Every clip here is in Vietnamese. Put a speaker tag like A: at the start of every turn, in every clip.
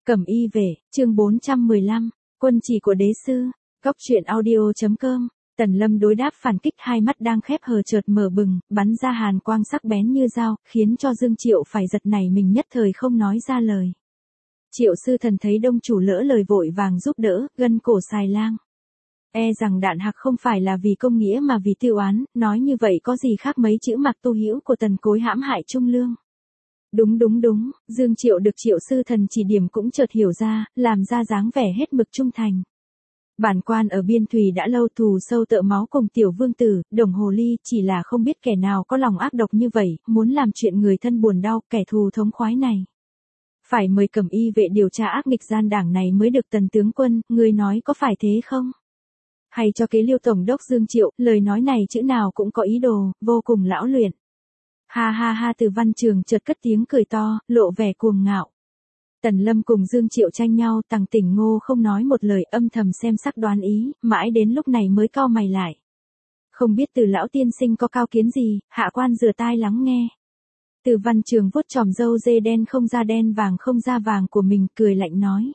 A: Cẩm y về, chương 415, quân chỉ của đế sư, Cóc truyện audio.com, Tần Lâm đối đáp phản kích, hai mắt đang khép hờ chợt mở bừng, bắn ra hàn quang sắc bén như dao, khiến cho Dương Triệu phải giật nảy mình, nhất thời không nói ra lời. Triệu sư thần thấy đông chủ lỡ lời vội vàng giúp đỡ, gân cổ xài lang. E rằng Đạn Hạc không phải là vì công nghĩa mà vì tiêu oán, nói như vậy có gì khác mấy chữ Mạc Tu Hữu của Tần Cối hãm hại Trung Lương. Đúng, Dương Triệu được Triệu sư thần chỉ điểm cũng chợt hiểu ra, làm ra dáng vẻ hết mực trung thành. Bản quan ở biên thùy đã lâu, thù sâu tợ máu cùng tiểu vương tử, đồng hồ ly, chỉ là không biết kẻ nào có lòng ác độc như vậy, muốn làm chuyện người thân buồn đau, kẻ thù thống khoái này. Phải mời Cẩm y vệ điều tra ác nghịch gian đảng này mới được. Tần tướng quân, ngươi nói có phải thế không? Hay cho kế Liêu tổng đốc Dương Triệu, lời nói này chữ nào cũng có ý đồ, vô cùng lão luyện. Ha ha ha, Từ Văn Trường chợt cất tiếng cười to, lộ vẻ cuồng ngạo. Tần Lâm cùng Dương Triệu tranh nhau, Tằng Tỉnh Ngô không nói một lời, âm thầm xem sắc đoán ý, mãi đến lúc này mới cau mày lại. Không biết Từ lão tiên sinh có cao kiến gì, hạ quan rửa tai lắng nghe. Từ Văn Trường vuốt chòm râu dê đen không ra đen vàng không ra vàng của mình, cười lạnh nói.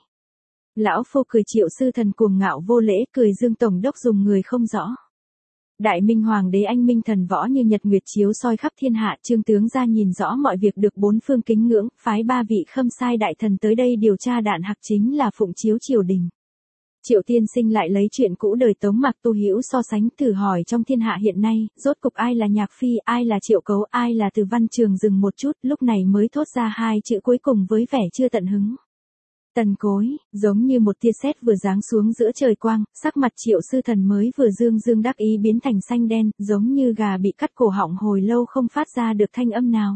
A: Lão phu cười. Triệu sư thần cuồng ngạo vô lễ, cười. Dương tổng đốc dùng người không rõ. Đại Minh Hoàng đế anh minh thần võ như nhật nguyệt chiếu soi khắp thiên hạ, Trương tướng ra nhìn rõ mọi việc, được bốn phương kính ngưỡng, phái 3 vị khâm sai đại thần tới đây điều tra Đạn Hạc, chính là phụng chiếu triều đình. Triệu tiên sinh lại lấy chuyện cũ đời Tống Mạc Tu Hữu so sánh, thử hỏi trong thiên hạ hiện nay, rốt cục ai là Nhạc Phi, ai là Triệu Cấu, ai là Từ Văn Trường. Dừng một chút, lúc này mới thốt ra hai chữ cuối cùng với vẻ chưa tận hứng. Tần Cối, giống như một tia sét vừa giáng xuống giữa trời quang, sắc mặt Triệu sư thần mới vừa dương đắc ý biến thành xanh đen, giống như gà bị cắt cổ họng hồi lâu không phát ra được thanh âm nào.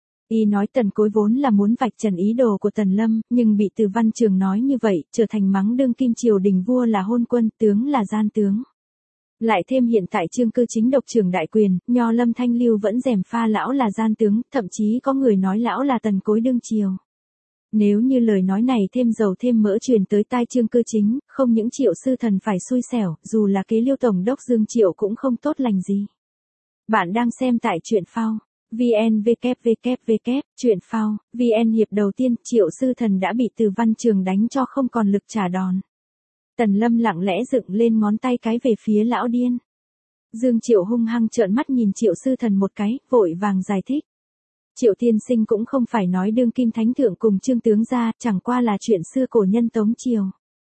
A: Y nói Tần Cối vốn là muốn vạch trần ý đồ của Tần Lâm, nhưng bị Từ Văn Trường nói như vậy, trở thành mắng đương kim triều đình vua là hôn quân, tướng là gian tướng. Lại thêm hiện tại Trương Cư Chính độc trưởng đại quyền, Nho Lâm Thanh Lưu vẫn gièm pha lão là gian tướng, thậm chí có người nói lão là Tần Cối đương triều. Nếu như lời nói này thêm dầu thêm mỡ truyền tới tai Trương Cư Chính, không những Triệu sư thần phải xui xẻo, dù là kế Liêu tổng đốc Dương Triệu cũng không tốt lành gì. Bạn đang xem tại truyện phao VN www. Truyện phao VN. Hiệp đầu tiên, Triệu sư thần đã bị Từ Văn Trường đánh cho không còn lực trả đòn. Tần Lâm lặng lẽ dựng lên ngón tay cái về phía lão điên. Dương Triệu hung hăng trợn mắt nhìn Triệu sư thần một cái, vội vàng giải thích. Triệu tiên sinh cũng không phải nói đương kim thánh thượng cùng Trương tướng ra, chẳng qua là chuyện xưa cổ nhân Tống triều.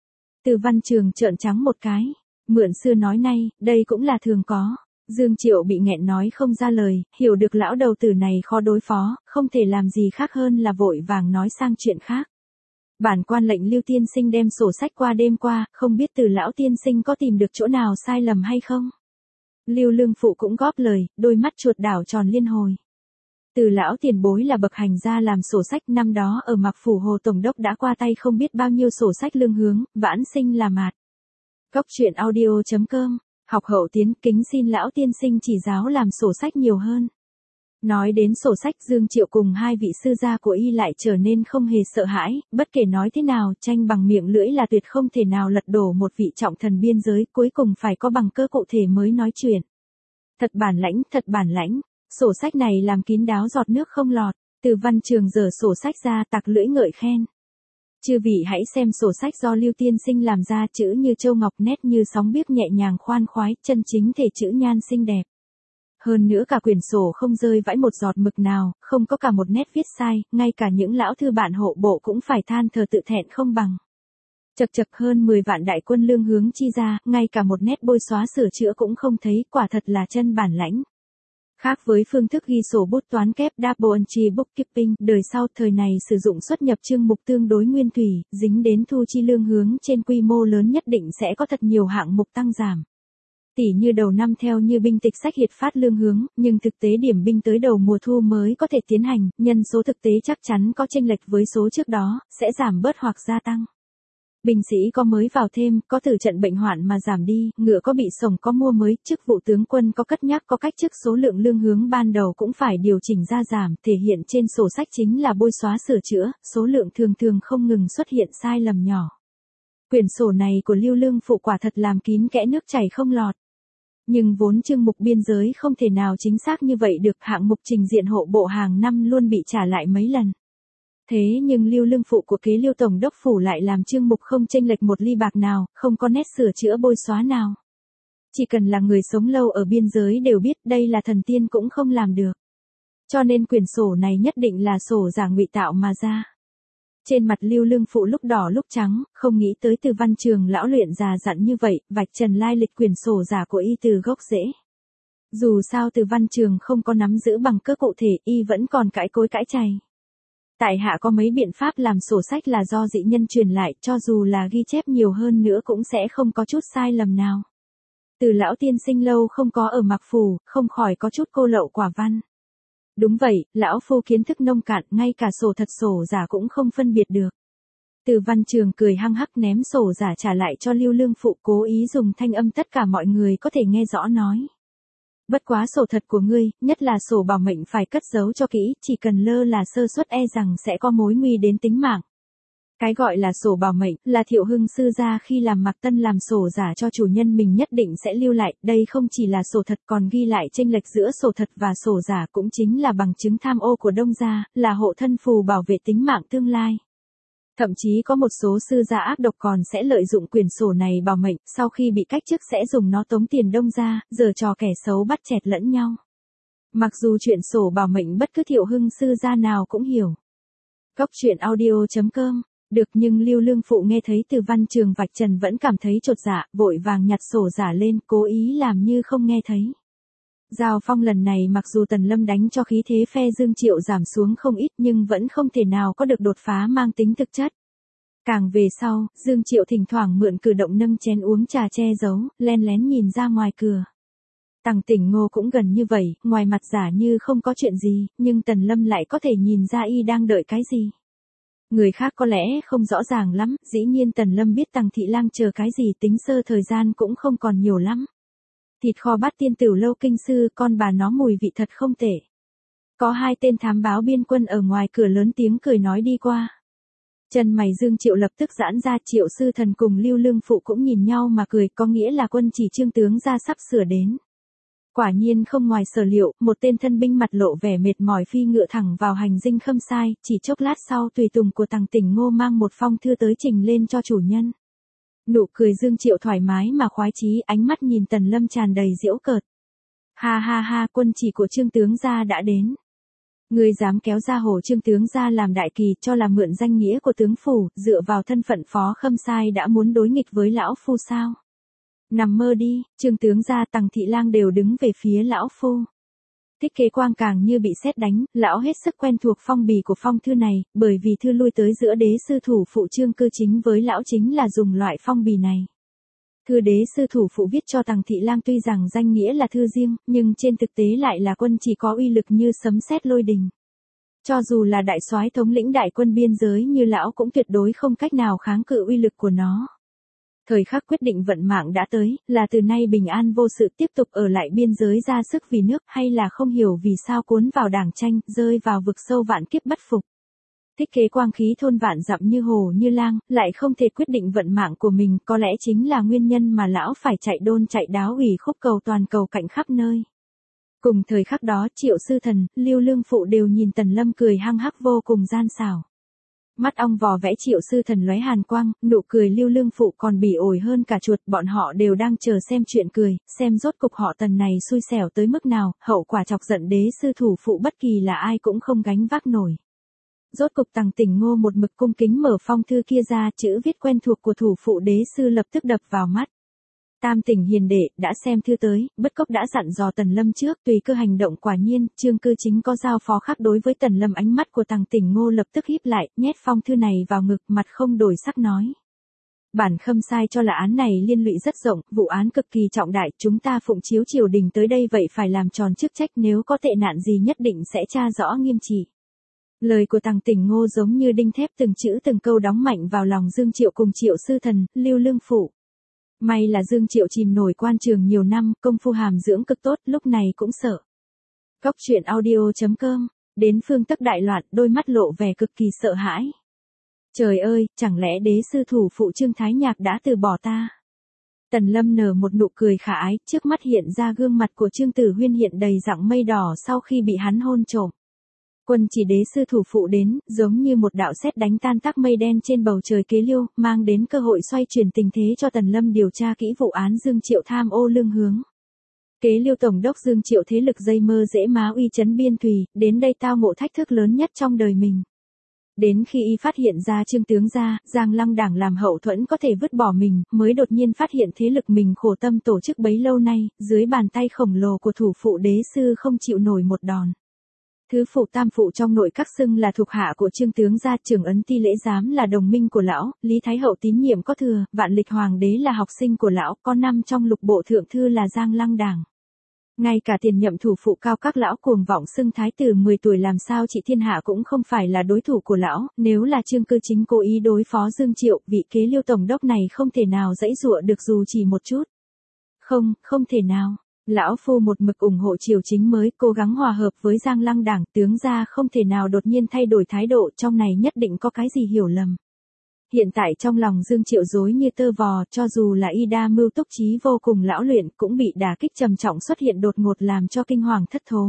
A: Từ Văn Trường trợn trắng một cái, mượn xưa nói nay, đây cũng là thường có. Dương Triệu bị nghẹn nói không ra lời, hiểu được lão đầu tử này khó đối phó, không thể làm gì khác hơn là vội vàng nói sang chuyện khác. Bản quan lệnh Lưu tiên sinh đem sổ sách qua đêm qua, không biết Từ lão tiên sinh có tìm được chỗ nào sai lầm hay không? Lưu Lương Phụ cũng góp lời, đôi mắt chuột đảo tròn liên hồi. Từ lão tiền bối là bậc hành gia làm sổ sách, năm đó ở Mạc Phủ Hồ tổng đốc đã qua tay không biết bao nhiêu sổ sách lương hướng, vãn sinh là mạt. Cóc truyện audio.com, học hậu tiến, kính xin lão tiên sinh chỉ giáo làm sổ sách nhiều hơn. Nói đến sổ sách, Dương Triệu cùng hai vị sư gia của y lại trở nên không hề sợ hãi, bất kể nói thế nào, tranh bằng miệng lưỡi là tuyệt không thể nào lật đổ một vị trọng thần biên giới, cuối cùng phải có bằng cơ cụ thể mới nói chuyện. Thật bản lãnh. Sổ sách này làm kín đáo giọt nước không lọt. Từ Văn Trường giở sổ sách ra, tặc lưỡi ngợi khen. Chư vị hãy xem sổ sách do Lưu tiên sinh làm ra, chữ như châu ngọc, nét như sóng biếc, nhẹ nhàng khoan khoái, chân chính thể chữ nhan xinh đẹp. Hơn nữa cả quyển sổ không rơi vãi một giọt mực nào, không có cả một nét viết sai, ngay cả những lão thư bạn hộ bộ cũng phải than thở tự thẹn không bằng. Chật hơn 10 vạn đại quân lương hướng chi ra, ngay cả một nét bôi xóa sửa chữa cũng không thấy, quả thật là chân bản lãnh. Khác với phương thức ghi sổ bút toán kép double entry bookkeeping, đời sau thời này sử dụng xuất nhập chương mục tương đối nguyên thủy, dính đến thu chi lương hướng trên quy mô lớn nhất định sẽ có thật nhiều hạng mục tăng giảm. Tỷ như đầu năm theo như binh tịch sách hiệt phát lương hướng, nhưng thực tế điểm binh tới đầu mùa thu mới có thể tiến hành, nhân số thực tế chắc chắn có chênh lệch với số trước đó, sẽ giảm bớt hoặc gia tăng. Binh sĩ có mới vào thêm, có từ trận bệnh hoạn mà giảm đi, ngựa có bị sổng có mua mới, chức vụ tướng quân có cất nhắc có cách chức, số lượng lương hướng ban đầu cũng phải điều chỉnh ra giảm, thể hiện trên sổ sách chính là bôi xóa sửa chữa, số lượng thường không ngừng xuất hiện sai lầm nhỏ. Quyển sổ này của Lưu Lương Phụ quả thật làm kín kẽ nước chảy không lọt. Nhưng vốn chương mục biên giới không thể nào chính xác như vậy được, hạng mục trình diện hộ bộ hàng năm luôn bị trả lại mấy lần. Thế nhưng Lưu Lương phụ của kế Lưu tổng đốc phủ lại làm Trương Mục không chênh lệch một ly bạc nào, không có nét sửa chữa bôi xóa nào. Chỉ cần là người sống lâu ở biên giới đều biết đây là thần tiên cũng không làm được. Cho nên quyển sổ này nhất định là sổ giả ngụy tạo mà ra. Trên mặt Lưu Lương phụ lúc đỏ lúc trắng, không nghĩ tới Từ Văn Trường lão luyện già dặn như vậy, vạch trần lai lịch quyển sổ giả của y từ gốc rễ. Dù sao Từ Văn Trường không có nắm giữ bằng cớ cụ thể, y vẫn còn cãi cối cãi chày. Tại hạ có mấy biện pháp làm sổ sách là do dị nhân truyền lại, cho dù là ghi chép nhiều hơn nữa cũng sẽ không có chút sai lầm nào. Từ lão tiên sinh lâu không có ở Mạc Phủ, không khỏi có chút cô lậu quả văn. Đúng vậy, lão phu kiến thức nông cạn, ngay cả sổ thật sổ giả cũng không phân biệt được. Từ Văn Trường cười hăng hắc ném sổ giả trả lại cho Lưu Lương phụ, cố ý dùng thanh âm tất cả mọi người có thể nghe rõ nói. Bất quá sổ thật của ngươi, nhất là sổ bảo mệnh phải cất giấu cho kỹ, chỉ cần lơ là sơ suất e rằng sẽ có mối nguy đến tính mạng. Cái gọi là sổ bảo mệnh, là Thiệu Hưng sư gia khi làm Mạc Tân làm sổ giả cho chủ nhân mình nhất định sẽ lưu lại, đây không chỉ là sổ thật còn ghi lại chênh lệch giữa sổ thật và sổ giả cũng chính là bằng chứng tham ô của Đông gia, là hộ thân phù bảo vệ tính mạng tương lai. Thậm chí có một số sư gia ác độc còn sẽ lợi dụng quyển sổ này bảo mệnh, sau khi bị cách chức sẽ dùng nó tống tiền Đông gia, giở trò kẻ xấu bắt chẹt lẫn nhau. Mặc dù chuyện sổ bảo mệnh bất cứ Thiệu Hưng sư gia nào cũng hiểu. Góc truyện audio.com Được, nhưng Lưu Lương phụ nghe thấy Từ Văn Trường vạch trần vẫn cảm thấy chột dạ, vội vàng nhặt sổ giả lên, cố ý làm như không nghe thấy. Giao phong lần này mặc dù Tần Lâm đánh cho khí thế phe Dương Triệu giảm xuống không ít nhưng vẫn không thể nào có được đột phá mang tính thực chất. Càng về sau, Dương Triệu thỉnh thoảng mượn cử động nâng chén uống trà che giấu, len lén nhìn ra ngoài cửa. Tằng Tỉnh Ngô cũng gần như vậy, ngoài mặt giả như không có chuyện gì, nhưng Tần Lâm lại có thể nhìn ra y đang đợi cái gì. Người khác có lẽ không rõ ràng lắm, dĩ nhiên Tần Lâm biết Tằng Thị Lang chờ cái gì, tính sơ thời gian cũng không còn nhiều lắm. Thịt kho Bát Tiên Tửu Lâu kinh sư, con bà nó mùi vị thật không tệ. Có hai tên thám báo biên quân ở ngoài cửa lớn tiếng cười nói đi qua. Chân mày Dương Triệu lập tức giãn ra, Triệu sư thần cùng Lưu Lương phụ cũng nhìn nhau mà cười, có nghĩa là quân chỉ Trương tướng ra sắp sửa đến. Quả nhiên không ngoài sở liệu, một tên thân binh mặt lộ vẻ mệt mỏi phi ngựa thẳng vào hành dinh Khâm Sai, chỉ chốc lát sau tùy tùng của Tằng Tỉnh Ngô mang một phong thư tới trình lên cho chủ nhân. Nụ cười Dương Triệu thoải mái mà khoái chí, ánh mắt nhìn Tần Lâm tràn đầy giễu cợt. Ha ha ha, quân chỉ của Trương tướng gia đã đến. Ngươi dám kéo ra hồ Trương tướng gia làm đại kỳ, cho là mượn danh nghĩa của tướng phủ, dựa vào thân phận phó Khâm Sai đã muốn đối nghịch với lão phu sao? Nằm mơ đi, Trương tướng gia Tằng Thị Lang đều đứng về phía lão phu. Thích Kế Quang càng như bị sét đánh, lão hết sức quen thuộc phong bì của phong thư này, bởi vì thư lui tới giữa đế sư thủ phụ Trương Cư Chính với lão chính là dùng loại phong bì này. Thư đế sư thủ phụ viết cho Tằng Thị Lang tuy rằng danh nghĩa là thư riêng, nhưng trên thực tế lại là quân chỉ có uy lực như sấm sét lôi đình. Cho dù là đại soái thống lĩnh đại quân biên giới như lão cũng tuyệt đối không cách nào kháng cự uy lực của nó. Thời khắc quyết định vận mạng đã tới, là từ nay bình an vô sự tiếp tục ở lại biên giới ra sức vì nước, hay là không hiểu vì sao cuốn vào đảng tranh, rơi vào vực sâu vạn kiếp bất phục. Thích Kế Quang khí thôn vạn dặm như hồ như lang, lại không thể quyết định vận mạng của mình, có lẽ chính là nguyên nhân mà lão phải chạy đôn chạy đáo ủy khúc cầu toàn cầu cạnh khắp nơi. Cùng thời khắc đó Triệu sư thần, Lưu Lương phụ đều nhìn Tần Lâm cười hăng hắc vô cùng gian xảo. Mắt ong vò vẽ Triệu sư thần lóe hàn quang, nụ cười Lưu Lương phụ còn bỉ ổi hơn cả chuột, bọn họ đều đang chờ xem chuyện cười, xem rốt cục họ Tần này xui xẻo tới mức nào, hậu quả chọc giận đế sư thủ phụ bất kỳ là ai cũng không gánh vác nổi. Rốt cục Tằng Tỉnh Ngô một mực cung kính mở phong thư kia ra, chữ viết quen thuộc của thủ phụ đế sư lập tức đập vào mắt. Tam Tỉnh hiền đệ, đã xem thư tới, Bất Cốc đã dặn dò Tần Lâm trước, tùy cơ hành động, quả nhiên, Trương Cư Chính có giao phó khác đối với Tần Lâm. Ánh mắt của Tằng Tỉnh Ngô lập tức híp lại, nhét phong thư này vào ngực, mặt không đổi sắc nói. Bản Khâm Sai cho là án này liên lụy rất rộng, vụ án cực kỳ trọng đại, chúng ta phụng chiếu triều đình tới đây vậy phải làm tròn chức trách, nếu có tệ nạn gì nhất định sẽ tra rõ nghiêm trị. Lời của Tằng Tỉnh Ngô giống như đinh thép, từng chữ từng câu đóng mạnh vào lòng Dương Triệu cùng Triệu sư thần, Lưu Lương phụ. May là Dương Triệu chìm nổi quan trường nhiều năm, công phu hàm dưỡng cực tốt, lúc này cũng sợ. Góc truyện audio.com Đến phương tắc đại loạn, đôi mắt lộ vẻ cực kỳ sợ hãi. Trời ơi, chẳng lẽ đế sư thủ phụ Trương Thái Nhạc đã từ bỏ ta? Tần Lâm nở một nụ cười khả ái, trước mắt hiện ra gương mặt của Trương Tử Huyên hiện đầy rặng mây đỏ sau khi bị hắn hôn trộm. Quân chỉ đế sư thủ phụ đến, giống như một đạo sét đánh tan tác mây đen trên bầu trời kế liêu, mang đến cơ hội xoay chuyển tình thế cho Tần Lâm điều tra kỹ vụ án Dương Triệu tham ô lương hướng. Kế liêu tổng đốc Dương Triệu thế lực dây mơ dễ má uy chấn biên thùy, đến đây tao ngộ thách thức lớn nhất trong đời mình. Đến khi y phát hiện ra Trương tướng gia, Giang Lăng đảng làm hậu thuẫn có thể vứt bỏ mình, mới đột nhiên phát hiện thế lực mình khổ tâm tổ chức bấy lâu nay, dưới bàn tay khổng lồ của thủ phụ đế sư không chịu nổi một đòn. Thứ phụ tam phụ trong nội các xưng là thuộc hạ của Trương tướng gia, Trưởng ấn Ti lễ giám là đồng minh của lão, Lý Thái hậu tín nhiệm có thừa, Vạn lịch hoàng đế là học sinh của lão, có năm trong lục bộ thượng thư là Giang Lăng đảng. Ngay cả tiền nhậm thủ phụ cao các lão cuồng vọng xưng thái tử 10 tuổi làm sao trị thiên hạ cũng không phải là đối thủ của lão, nếu là Trương Cư Chính cố ý đối phó Dương Triệu, vị kế liêu tổng đốc này không thể nào giãy giụa được dù chỉ một chút. Không thể nào. Lão phu một mực ủng hộ triều chính mới, cố gắng hòa hợp với Giang Lăng đảng, tướng gia không thể nào đột nhiên thay đổi thái độ, trong này nhất định có cái gì hiểu lầm. Hiện tại trong lòng Dương Triệu rối như tơ vò, cho dù là y đa mưu túc trí vô cùng lão luyện, cũng bị đả kích trầm trọng xuất hiện đột ngột làm cho kinh hoàng thất thố.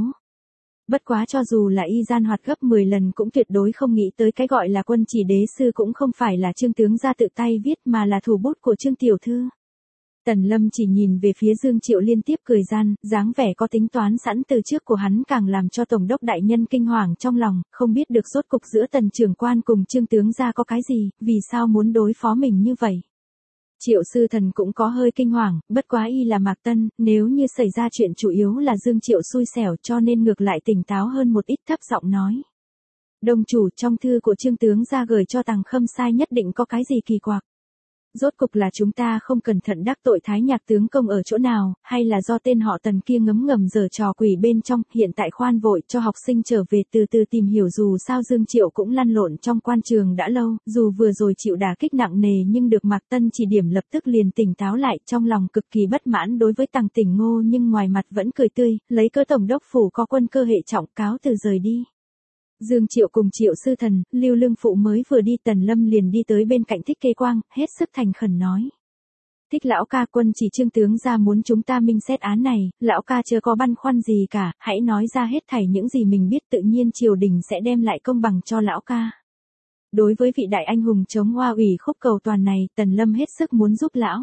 A: Bất quá cho dù là y gian hoạt gấp 10 lần cũng tuyệt đối không nghĩ tới cái gọi là quân chỉ đế sư cũng không phải là Trương tướng gia tự tay viết mà là thủ bút của Trương tiểu thư. Tần Lâm chỉ nhìn về phía Dương Triệu liên tiếp cười gian, dáng vẻ có tính toán sẵn từ trước của hắn càng làm cho tổng đốc đại nhân kinh hoàng trong lòng, không biết được rốt cục giữa Tần trưởng quan cùng Trương tướng gia có cái gì, vì sao muốn đối phó mình như vậy. Triệu sư thần cũng có hơi kinh hoàng, bất quá y là Mạc Tân, nếu như xảy ra chuyện chủ yếu là Dương Triệu xui xẻo cho nên ngược lại tỉnh táo hơn một ít, thấp giọng nói. Đồng chủ, trong thư của Trương tướng gia gửi cho Tằng Khâm sai nhất định có cái gì kỳ quặc. Rốt cục là chúng ta không cẩn thận đắc tội Thái Nhạc tướng công ở chỗ nào, hay là do tên họ Tần kia ngấm ngầm giở trò quỷ bên trong, hiện tại khoan vội cho học sinh trở về từ từ tìm hiểu, dù sao Dương Triệu cũng lăn lộn trong quan trường đã lâu, dù vừa rồi chịu đả kích nặng nề nhưng được Mạc Tân chỉ điểm lập tức liền tỉnh táo lại, trong lòng cực kỳ bất mãn đối với Tằng Tỉnh Ngô nhưng ngoài mặt vẫn cười tươi, lấy cớ tổng đốc phủ có quân cơ hệ trọng, cáo từ rời đi. Dương Triệu cùng Triệu sư thần, Lưu Lương phụ mới vừa đi, Tần Lâm liền đi tới bên cạnh Thích Kế Quang, hết sức thành khẩn nói. Thích lão ca, quân chỉ Trương tướng gia muốn chúng ta minh xét án này, lão ca chưa có băn khoăn gì cả, hãy nói ra hết thảy những gì mình biết, tự nhiên triều đình sẽ đem lại công bằng cho lão ca. Đối với vị đại anh hùng chống Hoa ủy khúc cầu toàn này, Tần Lâm hết sức muốn giúp lão.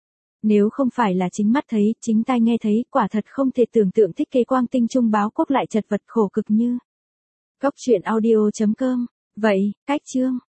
A: Nếu không phải là chính mắt thấy, chính tai nghe thấy, quả thật không thể tưởng tượng Thích Kế Quang tinh trung báo quốc lại chật vật khổ cực như. Góc truyện audio.com. Vậy, cách chương.